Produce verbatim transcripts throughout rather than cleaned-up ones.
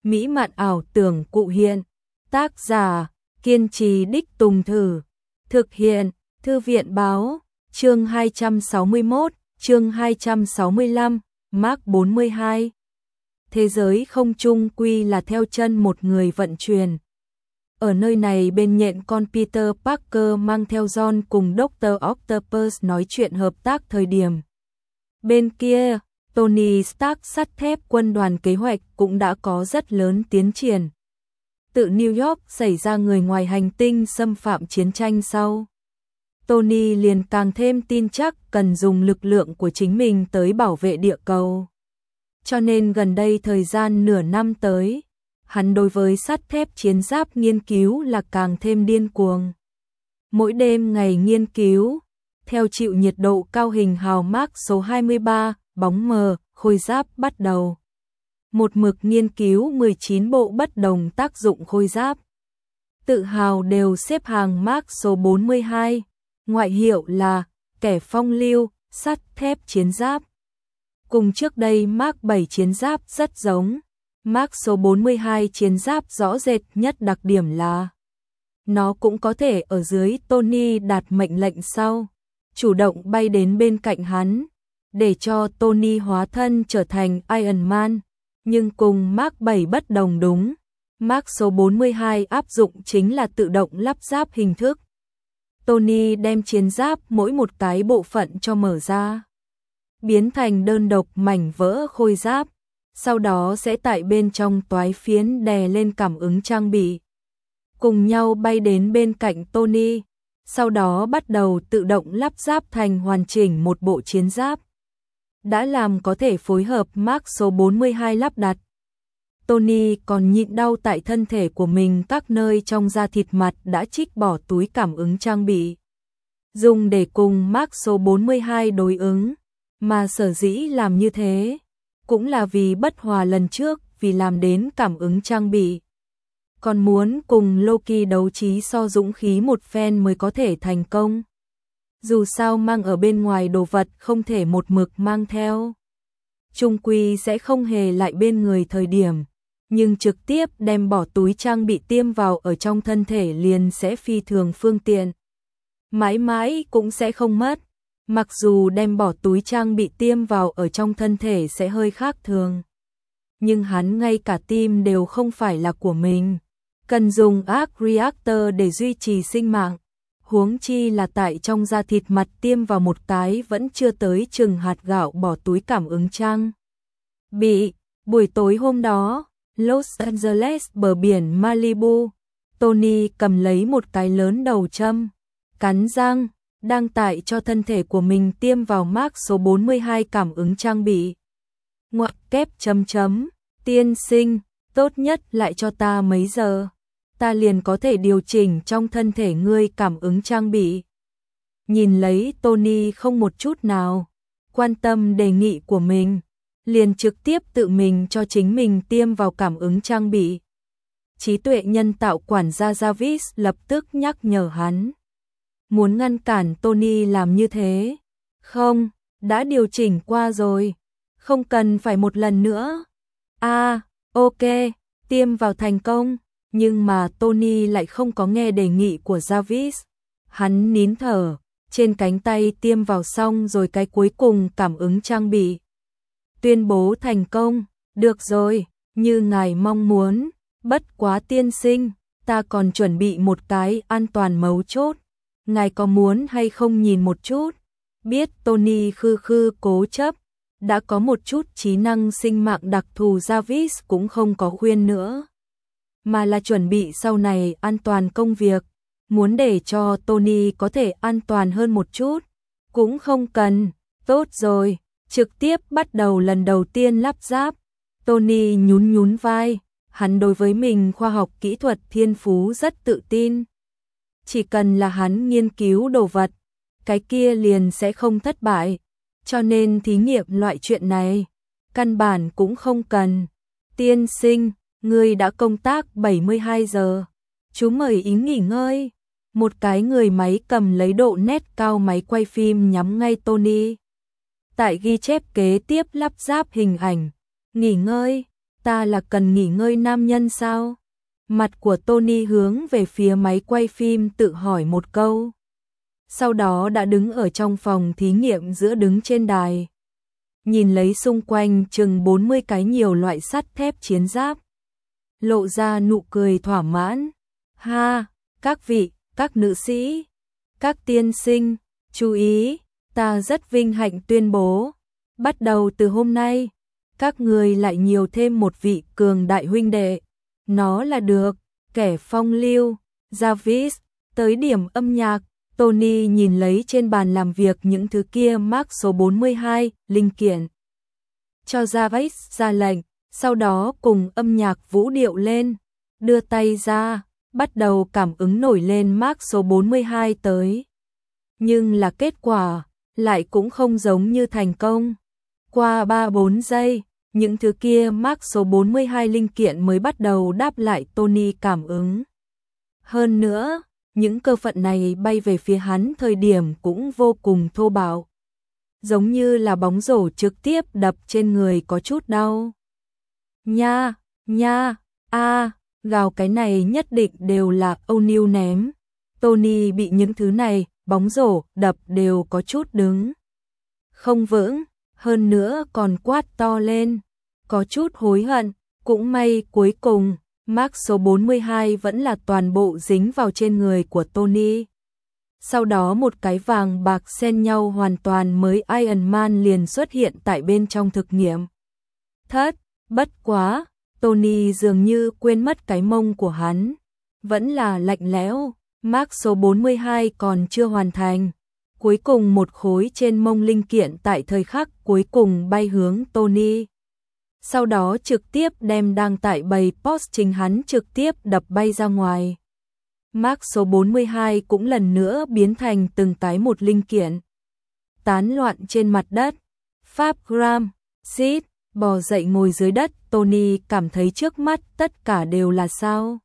mỹ mạn ảo tưởng cụ hiện. Tác giả, kiên trì đích tùng thử. Thực hiện, Thư viện báo, chương hai trăm sáu mươi mốt, chương hai trăm sáu mươi lăm, Mark bốn mươi hai. Thế giới không chung quy là theo chân một người vận chuyển. Ở nơi này bên nhện con Peter Parker mang theo John cùng doctor Octopus nói chuyện hợp tác thời điểm. Bên kia, Tony Stark sắt thép quân đoàn kế hoạch cũng đã có rất lớn tiến triển. Tự New York xảy ra người ngoài hành tinh xâm phạm chiến tranh sau. Tony liền càng thêm tin chắc cần dùng lực lượng của chính mình tới bảo vệ địa cầu. Cho nên gần đây thời gian nửa năm tới, hắn đối với sắt thép chiến giáp nghiên cứu là càng thêm điên cuồng. Mỗi đêm ngày nghiên cứu, theo chịu nhiệt độ cao hình hào Mark số hai mươi ba, bóng mờ, khôi giáp bắt đầu. Một mực nghiên cứu mười chín bộ bất đồng tác dụng khôi giáp. Tự hào đều xếp hàng Mark số bốn mươi hai, ngoại hiệu là kẻ phong lưu, sắt thép chiến giáp. Cùng trước đây Mark bảy chiến giáp rất giống. Mark số bốn mươi hai chiến giáp rõ rệt nhất đặc điểm là nó cũng có thể ở dưới Tony đạt mệnh lệnh sau, chủ động bay đến bên cạnh hắn, để cho Tony hóa thân trở thành Iron Man. Nhưng cùng Mark bảy bất đồng đúng, Mark số bốn mươi hai áp dụng chính là tự động lắp ráp hình thức. Tony đem chiến giáp mỗi một cái bộ phận cho mở ra, biến thành đơn độc mảnh vỡ khôi giáp, sau đó sẽ tại bên trong toái phiến đè lên cảm ứng trang bị. Cùng nhau bay đến bên cạnh Tony, sau đó bắt đầu tự động lắp ráp thành hoàn chỉnh một bộ chiến giáp. Đã làm có thể phối hợp Mark số bốn mươi hai lắp đặt. Tony còn nhịn đau tại thân thể của mình các nơi trong da thịt mặt đã trích bỏ túi cảm ứng trang bị, dùng để cùng Mark số bốn mươi hai đối ứng. Mà sở dĩ làm như thế, cũng là vì bất hòa lần trước vì làm đến cảm ứng trang bị. Còn muốn cùng Loki đấu trí so dũng khí một phen mới có thể thành công. Dù sao mang ở bên ngoài đồ vật không thể một mực mang theo. Trung quy sẽ không hề lại bên người thời điểm, nhưng trực tiếp đem bỏ túi trang bị tiêm vào ở trong thân thể liền sẽ phi thường phương tiện. Mãi mãi cũng sẽ không mất. Mặc dù đem bỏ túi trang bị tiêm vào ở trong thân thể sẽ hơi khác thường, nhưng hắn ngay cả tim đều không phải là của mình, cần dùng arc reactor để duy trì sinh mạng, huống chi là tại trong da thịt mặt tiêm vào một cái vẫn chưa tới chừng hạt gạo bỏ túi cảm ứng trang bị. Buổi tối hôm đó, Los Angeles bờ biển Malibu, Tony cầm lấy một cái lớn đầu châm, cắn răng, đang tại cho thân thể của mình tiêm vào Mark số bốn mươi hai cảm ứng trang bị. Ngoặc kép chấm chấm, tiên sinh, tốt nhất lại cho ta mấy giờ, ta liền có thể điều chỉnh trong thân thể ngươi cảm ứng trang bị. Nhìn lấy Tony không một chút nào quan tâm đề nghị của mình, liền trực tiếp tự mình cho chính mình tiêm vào cảm ứng trang bị. Trí tuệ nhân tạo quản gia Jarvis lập tức nhắc nhở hắn. Muốn ngăn cản Tony làm như thế. Không, đã điều chỉnh qua rồi. Không cần phải một lần nữa. À, ok, tiêm vào thành công. Nhưng mà Tony lại không có nghe đề nghị của Jarvis. Hắn nín thở, trên cánh tay tiêm vào xong rồi cái cuối cùng cảm ứng trang bị. Tuyên bố thành công, được rồi, như ngài mong muốn. Bất quá tiên sinh, ta còn chuẩn bị một cái an toàn mấu chốt. Ngài có muốn hay không nhìn một chút? Biết Tony khư khư cố chấp, đã có một chút trí năng sinh mạng đặc thù Jarvis cũng không có khuyên nữa. Mà là chuẩn bị sau này an toàn công việc, muốn để cho Tony có thể an toàn hơn một chút. Cũng không cần, tốt rồi, trực tiếp bắt đầu lần đầu tiên lắp ráp. Tony nhún nhún vai, hắn đối với mình khoa học kỹ thuật thiên phú rất tự tin. Chỉ cần là hắn nghiên cứu đồ vật, cái kia liền sẽ không thất bại. Cho nên thí nghiệm loại chuyện này, căn bản cũng không cần. Tiên sinh, ngươi đã công tác bảy mươi hai giờ. Chú mời ý nghỉ ngơi. Một cái người máy cầm lấy độ nét cao máy quay phim nhắm ngay Tony. Tại ghi chép kế tiếp lắp ráp hình ảnh. Nghỉ ngơi. ta là cần nghỉ ngơi nam nhân sao? Mặt của Tony hướng về phía máy quay phim tự hỏi một câu. Sau đó đã đứng ở trong phòng thí nghiệm giữa đứng trên đài. Nhìn lấy xung quanh chừng bốn mươi cái nhiều loại sắt thép chiến giáp. Lộ ra nụ cười thỏa mãn. Ha, các vị, các nữ sĩ, các tiên sinh, chú ý, ta rất vinh hạnh tuyên bố. Bắt đầu từ hôm nay, các người lại nhiều thêm một vị cường đại huynh đệ. Nó là được, kẻ phong lưu, Jarvis, tới điểm âm nhạc. Tony nhìn lấy trên bàn làm việc những thứ kia mark số bốn mươi hai, linh kiện. Cho Jarvis ra lệnh, sau đó cùng âm nhạc vũ điệu lên, đưa tay ra, bắt đầu cảm ứng nổi lên mark số bốn mươi hai tới. Nhưng là kết quả, lại cũng không giống như thành công. Qua ba bốn giây, những thứ kia mark số bốn mươi hai linh kiện mới bắt đầu đáp lại Tony cảm ứng. Hơn nữa, những cơ phận này bay về phía hắn thời điểm cũng vô cùng thô bạo. Giống như là bóng rổ trực tiếp đập trên người có chút đau. Nha, nha, a, gào cái này nhất định đều là O'Neal ném. Tony bị những thứ này, bóng rổ, đập đều có chút đứng không vững, hơn nữa còn quát to lên. Có chút hối hận, cũng may cuối cùng, mark số bốn mươi hai vẫn là toàn bộ dính vào trên người của Tony. Sau đó một cái vàng bạc xen nhau hoàn toàn mới Iron Man liền xuất hiện tại bên trong thực nghiệm. Thất, bất quá, Tony dường như quên mất cái mông của hắn. Vẫn là lạnh lẽo, mark số bốn mươi hai còn chưa hoàn thành. Cuối cùng một khối trên mông linh kiện tại thời khắc cuối cùng bay hướng Tony. Sau đó trực tiếp đem đang tại bầy post chính hắn trực tiếp đập bay ra ngoài. Mark số bốn mươi hai cũng lần nữa biến thành từng cái một linh kiện. Tán loạn trên mặt đất. Pháp Graham, Sid, bò dậy ngồi dưới đất. Tony cảm thấy trước mắt tất cả đều là sao.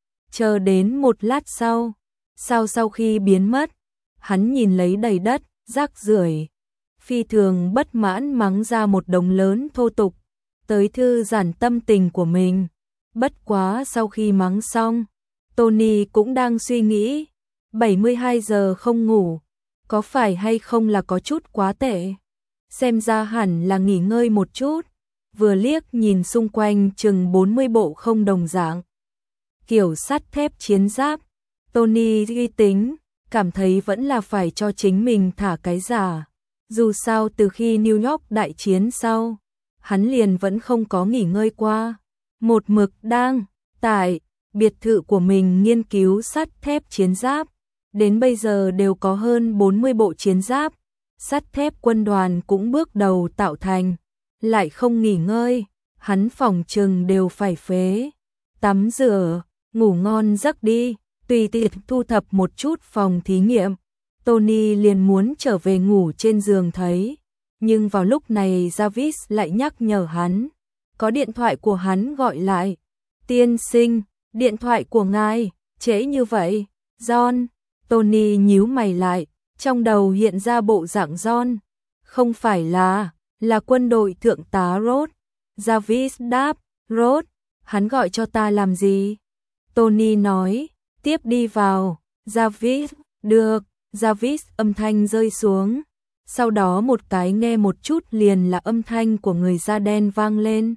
Chờ đến một lát sau. Sao sau khi biến mất, hắn nhìn lấy đầy đất, rác rưởi, phi thường bất mãn mắng ra một đống lớn thô tục, tới thư giãn tâm tình của mình. Bất quá sau khi mắng xong, Tony cũng đang suy nghĩ, bảy mươi hai giờ không ngủ, có phải hay không là có chút quá tệ. Xem ra hẳn là nghỉ ngơi một chút, vừa liếc nhìn xung quanh chừng bốn mươi bộ không đồng dạng. Kiểu sắt thép chiến giáp, Tony ghi tính, cảm thấy vẫn là phải cho chính mình thả cái giả. Dù sao từ khi New York đại chiến sau, hắn liền vẫn không có nghỉ ngơi qua. Một mực đang tại biệt thự của mình nghiên cứu sắt thép chiến giáp. Đến bây giờ đều có hơn bốn mươi bộ chiến giáp. Sắt thép quân đoàn cũng bước đầu tạo thành. Lại không nghỉ ngơi, hắn phòng trừng đều phải phế. Tắm rửa, ngủ ngon giấc đi. Tùy tiện thu thập một chút phòng thí nghiệm, Tony liền muốn trở về ngủ trên giường thấy. Nhưng vào lúc này Jarvis lại nhắc nhở hắn. Có điện thoại của hắn gọi lại. Tiên sinh, điện thoại của ngài, trễ như vậy. John, Tony nhíu mày lại, trong đầu hiện ra bộ dạng John. Không phải là, là quân đội thượng tá Roth. Jarvis đáp, Roth, hắn gọi cho ta làm gì? Tony nói. Tiếp đi vào, Jarvis, được, Jarvis âm thanh rơi xuống. Sau đó một cái nghe một chút liền là âm thanh của người da đen vang lên.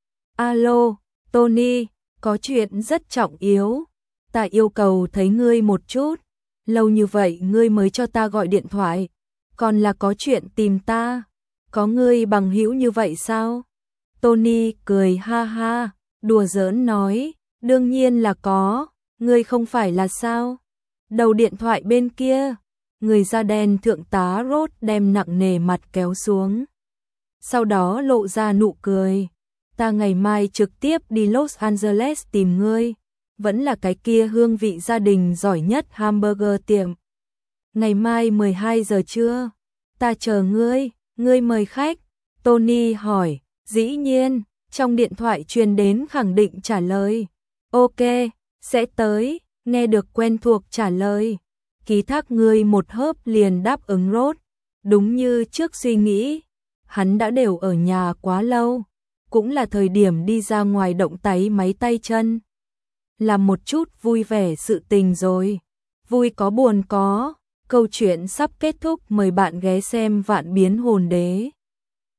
Alo, Tony, có chuyện rất trọng yếu. Ta yêu cầu thấy ngươi một chút. Lâu như vậy ngươi mới cho ta gọi điện thoại. Còn là có chuyện tìm ta. Có ngươi bằng hữu như vậy sao? Tony cười ha ha, đùa giỡn nói, đương nhiên là có. Ngươi không phải là sao? Đầu điện thoại bên kia, người da đen thượng tá Roth đem nặng nề mặt kéo xuống. Sau đó lộ ra nụ cười. Ta ngày mai trực tiếp đi Los Angeles tìm ngươi. Vẫn là cái kia hương vị gia đình giỏi nhất hamburger tiệm. Ngày mai mười hai giờ trưa. Ta chờ ngươi, ngươi mời khách. Tony hỏi, dĩ nhiên, trong điện thoại truyền đến khẳng định trả lời. Ok. Sẽ tới, nghe được quen thuộc trả lời. Ký thác ngươi một hớp liền đáp ứng Roth. Đúng như trước suy nghĩ, hắn đã đều ở nhà quá lâu. cũng là thời điểm đi ra ngoài động táy máy tay chân. Làm một chút vui vẻ sự tình rồi. Vui có buồn có. Câu chuyện sắp kết thúc, mời bạn ghé xem Vạn Biến Hồn Đế.